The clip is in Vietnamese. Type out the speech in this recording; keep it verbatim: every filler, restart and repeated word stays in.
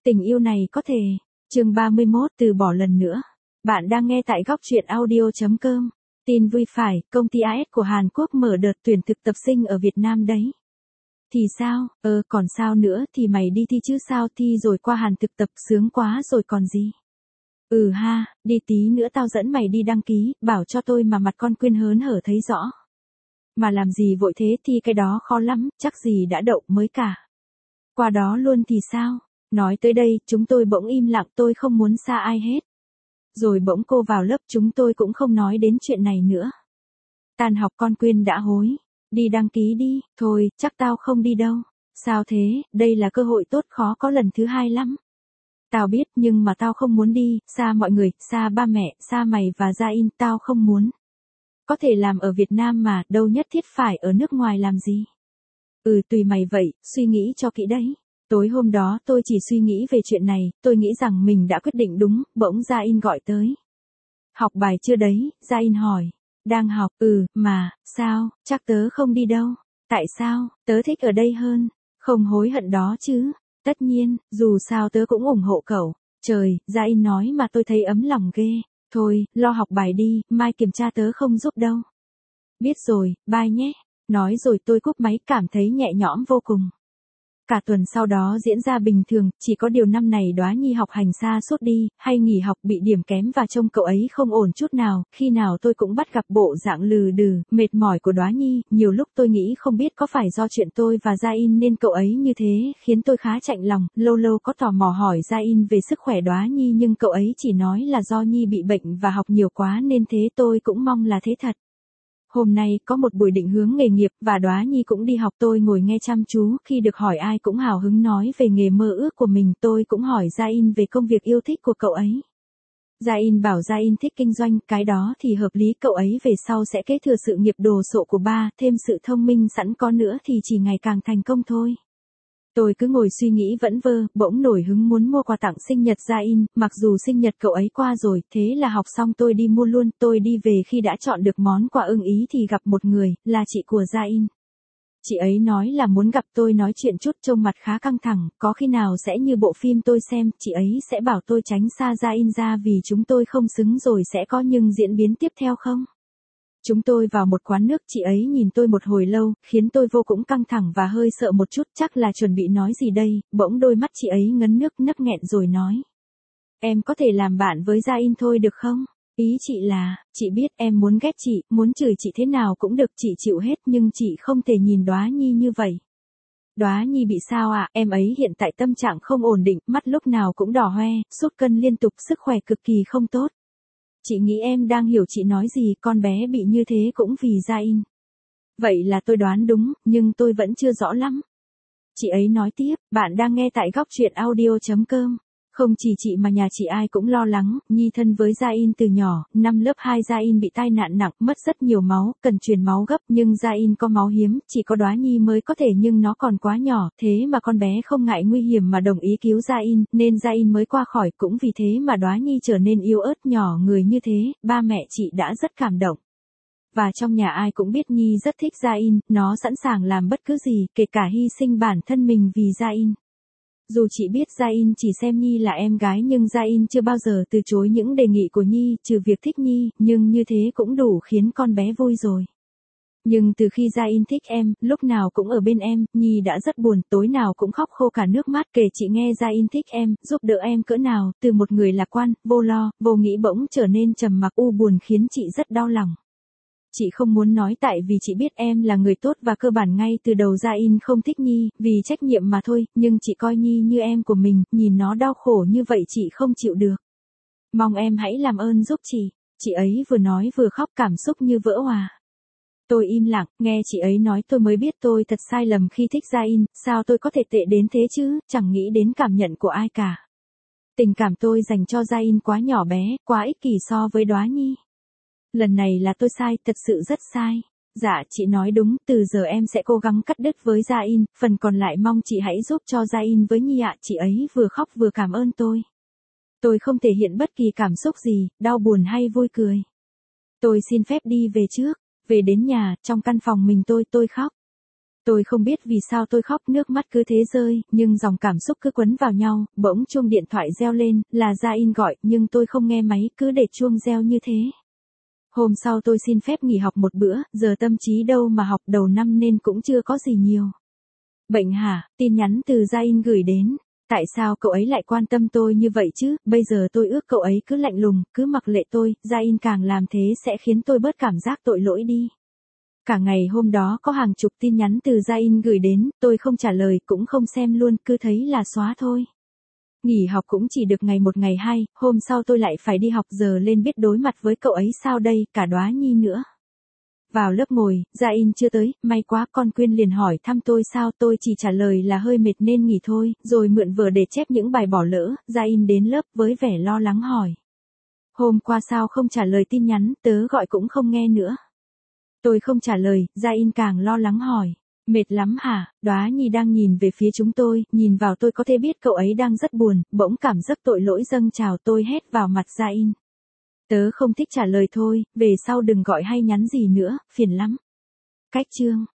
Tình yêu này có thể. Chương ba mươi mốt, từ bỏ lần nữa. Bạn đang nghe tại góc truyện audio chấm com. Tin vui phải, công ty a ét của Hàn Quốc mở đợt tuyển thực tập sinh ở Việt Nam đấy. Thì sao, ờ còn sao nữa thì mày đi thi chứ sao, thi rồi qua Hàn thực tập sướng quá rồi còn gì. Ừ ha, đi tí nữa tao dẫn mày đi đăng ký, bảo cho tôi mà mặt con Quyên hớn hở thấy rõ. Mà làm gì vội thế, thi cái đó khó lắm, chắc gì đã đậu mới cả. Qua đó luôn thì sao? Nói tới đây, chúng tôi bỗng im lặng, tôi không muốn xa ai hết. Rồi bỗng cô vào lớp, chúng tôi cũng không nói đến chuyện này nữa. Tan học con Quyên đã hối. Đi đăng ký đi, thôi, chắc tao không đi đâu. Sao thế, đây là cơ hội tốt khó có lần thứ hai lắm. Tao biết nhưng mà tao không muốn đi, xa mọi người, xa ba mẹ, xa mày và Gia In, tao không muốn. Có thể làm ở Việt Nam mà, đâu nhất thiết phải ở nước ngoài làm gì. Ừ tùy mày vậy, suy nghĩ cho kỹ đấy. Tối hôm đó tôi chỉ suy nghĩ về chuyện này, tôi nghĩ rằng mình đã quyết định đúng, bỗng Gia In gọi tới. Học bài chưa đấy, Gia In hỏi. Đang học, ừ, mà, sao, chắc tớ không đi đâu. Tại sao, tớ thích ở đây hơn. Không hối hận đó chứ. Tất nhiên, dù sao tớ cũng ủng hộ cậu. Trời, Gia In nói mà tôi thấy ấm lòng ghê. Thôi, lo học bài đi, mai kiểm tra tớ không giúp đâu. Biết rồi, bye nhé. Nói rồi tôi cúp máy, cảm thấy nhẹ nhõm vô cùng. Cả tuần sau đó diễn ra bình thường, chỉ có điều năm này Đóa Nhi học hành xa suốt đi, hay nghỉ học bị điểm kém và trông cậu ấy không ổn chút nào, khi nào tôi cũng bắt gặp bộ dạng lừ đừ, mệt mỏi của Đóa Nhi, nhiều lúc tôi nghĩ không biết có phải do chuyện tôi và Gia In nên cậu ấy như thế, khiến tôi khá chạnh lòng, lâu lâu có tò mò hỏi Gia In về sức khỏe Đóa Nhi nhưng cậu ấy chỉ nói là do Nhi bị bệnh và học nhiều quá nên thế, tôi cũng mong là thế thật. Hôm nay có một buổi định hướng nghề nghiệp và Đóa Nhi cũng đi học, tôi ngồi nghe chăm chú, khi được hỏi ai cũng hào hứng nói về nghề mơ ước của mình, tôi cũng hỏi Gia In về công việc yêu thích của cậu ấy. Gia In bảo Gia In thích kinh doanh, cái đó thì hợp lý, cậu ấy về sau sẽ kế thừa sự nghiệp đồ sộ của ba, thêm sự thông minh sẵn có nữa thì chỉ ngày càng thành công thôi. Tôi cứ ngồi suy nghĩ vẩn vơ, bỗng nổi hứng muốn mua quà tặng sinh nhật Gia In, mặc dù sinh nhật cậu ấy qua rồi, thế là học xong tôi đi mua luôn, tôi đi về khi đã chọn được món quà ưng ý thì gặp một người, là chị của Gia In. Chị ấy nói là muốn gặp tôi nói chuyện chút, trông mặt khá căng thẳng, có khi nào sẽ như bộ phim tôi xem, chị ấy sẽ bảo tôi tránh xa Gia In ra vì chúng tôi không xứng rồi sẽ có những diễn biến tiếp theo không? Chúng tôi vào một quán nước, chị ấy nhìn tôi một hồi lâu, khiến tôi vô cùng căng thẳng và hơi sợ một chút, chắc là chuẩn bị nói gì đây, bỗng đôi mắt chị ấy ngấn nước nấc nghẹn rồi nói. Em có thể làm bạn với Gia In thôi được không? Ý chị là, chị biết em muốn ghét chị, muốn chửi chị thế nào cũng được, chị chịu hết nhưng chị không thể nhìn Đóa Nhi như vậy. Đóa Nhi bị sao ạ? À? Em ấy hiện tại tâm trạng không ổn định, mắt lúc nào cũng đỏ hoe, sút cân liên tục, sức khỏe cực kỳ không tốt. Chị nghĩ em đang hiểu chị nói gì, con bé bị như thế cũng vì Gia In. Vậy là tôi đoán đúng, nhưng tôi vẫn chưa rõ lắm. Chị ấy nói tiếp, bạn đang nghe tại góc truyện audio chấm com. Không chỉ chị mà nhà chị ai cũng lo lắng, Nhi thân với Gia In từ nhỏ, năm lớp hai Gia In bị tai nạn nặng, mất rất nhiều máu, cần truyền máu gấp, nhưng Gia In có máu hiếm, chỉ có Đóa Nhi mới có thể nhưng nó còn quá nhỏ, thế mà con bé không ngại nguy hiểm mà đồng ý cứu Gia In, nên Gia In mới qua khỏi, cũng vì thế mà Đóa Nhi trở nên yếu ớt nhỏ người như thế, ba mẹ chị đã rất cảm động. Và trong nhà ai cũng biết Nhi rất thích Gia In, nó sẵn sàng làm bất cứ gì, kể cả hy sinh bản thân mình vì Gia In. Dù chị biết Gia In chỉ xem Nhi là em gái nhưng Gia In chưa bao giờ từ chối những đề nghị của Nhi, trừ việc thích Nhi, nhưng như thế cũng đủ khiến con bé vui rồi. Nhưng từ khi Gia In thích em, lúc nào cũng ở bên em, Nhi đã rất buồn, tối nào cũng khóc khô cả nước mắt kể chị nghe Gia In thích em, giúp đỡ em cỡ nào, từ một người lạc quan, vô lo, vô nghĩ bỗng trở nên trầm mặc u buồn khiến chị rất đau lòng. Chị không muốn nói tại vì chị biết em là người tốt và cơ bản ngay từ đầu Gia In không thích Nhi, vì trách nhiệm mà thôi, nhưng chị coi Nhi như em của mình, nhìn nó đau khổ như vậy chị không chịu được. Mong em hãy làm ơn giúp chị. Chị ấy vừa nói vừa khóc, cảm xúc như vỡ òa. Tôi im lặng, nghe chị ấy nói tôi mới biết tôi thật sai lầm khi thích Gia In, sao tôi có thể tệ đến thế chứ, chẳng nghĩ đến cảm nhận của ai cả. Tình cảm tôi dành cho Gia In quá nhỏ bé, quá ích kỷ so với Đóa Nhi. Lần này là tôi sai, thật sự rất sai. Dạ, chị nói đúng, từ giờ em sẽ cố gắng cắt đứt với Gia In, phần còn lại mong chị hãy giúp cho Gia In với Nhi ạ. Chị ấy vừa khóc vừa cảm ơn tôi. Tôi không thể hiện bất kỳ cảm xúc gì, đau buồn hay vui cười. Tôi xin phép đi về trước. Về đến nhà, trong căn phòng mình tôi, tôi khóc. Tôi không biết vì sao tôi khóc, nước mắt cứ thế rơi, nhưng dòng cảm xúc cứ quấn vào nhau, bỗng chuông điện thoại reo lên, là Gia In gọi, nhưng tôi không nghe máy, cứ để chuông reo như thế. Hôm sau tôi xin phép nghỉ học một bữa, giờ tâm trí đâu mà học, đầu năm nên cũng chưa có gì nhiều. Bệnh hả? Tin nhắn từ Gia In gửi đến. Tại sao cậu ấy lại quan tâm tôi như vậy chứ, bây giờ tôi ước cậu ấy cứ lạnh lùng, cứ mặc lệ tôi, Gia In càng làm thế sẽ khiến tôi bớt cảm giác tội lỗi đi. Cả ngày hôm đó có hàng chục tin nhắn từ Gia In gửi đến, tôi không trả lời, cũng không xem luôn, cứ thấy là xóa thôi. Nghỉ học cũng chỉ được ngày một ngày hai, hôm sau tôi lại phải đi học, giờ lên biết đối mặt với cậu ấy sao đây, cả Đóa Nhi nữa. Vào lớp ngồi, Gia In chưa tới, may quá, con Quyên liền hỏi thăm tôi sao, tôi chỉ trả lời là hơi mệt nên nghỉ thôi, rồi mượn vở để chép những bài bỏ lỡ. Gia In đến lớp với vẻ lo lắng hỏi. Hôm qua sao không trả lời tin nhắn, tớ gọi cũng không nghe nữa. Tôi không trả lời, Gia In càng lo lắng hỏi. Mệt lắm hả? Đóa Nhi đang nhìn về phía chúng tôi, nhìn vào tôi có thể biết cậu ấy đang rất buồn, bỗng cảm giác tội lỗi dâng trào, tôi hét vào mặt Gia In. Tớ không thích trả lời thôi, về sau đừng gọi hay nhắn gì nữa, phiền lắm. Cách chương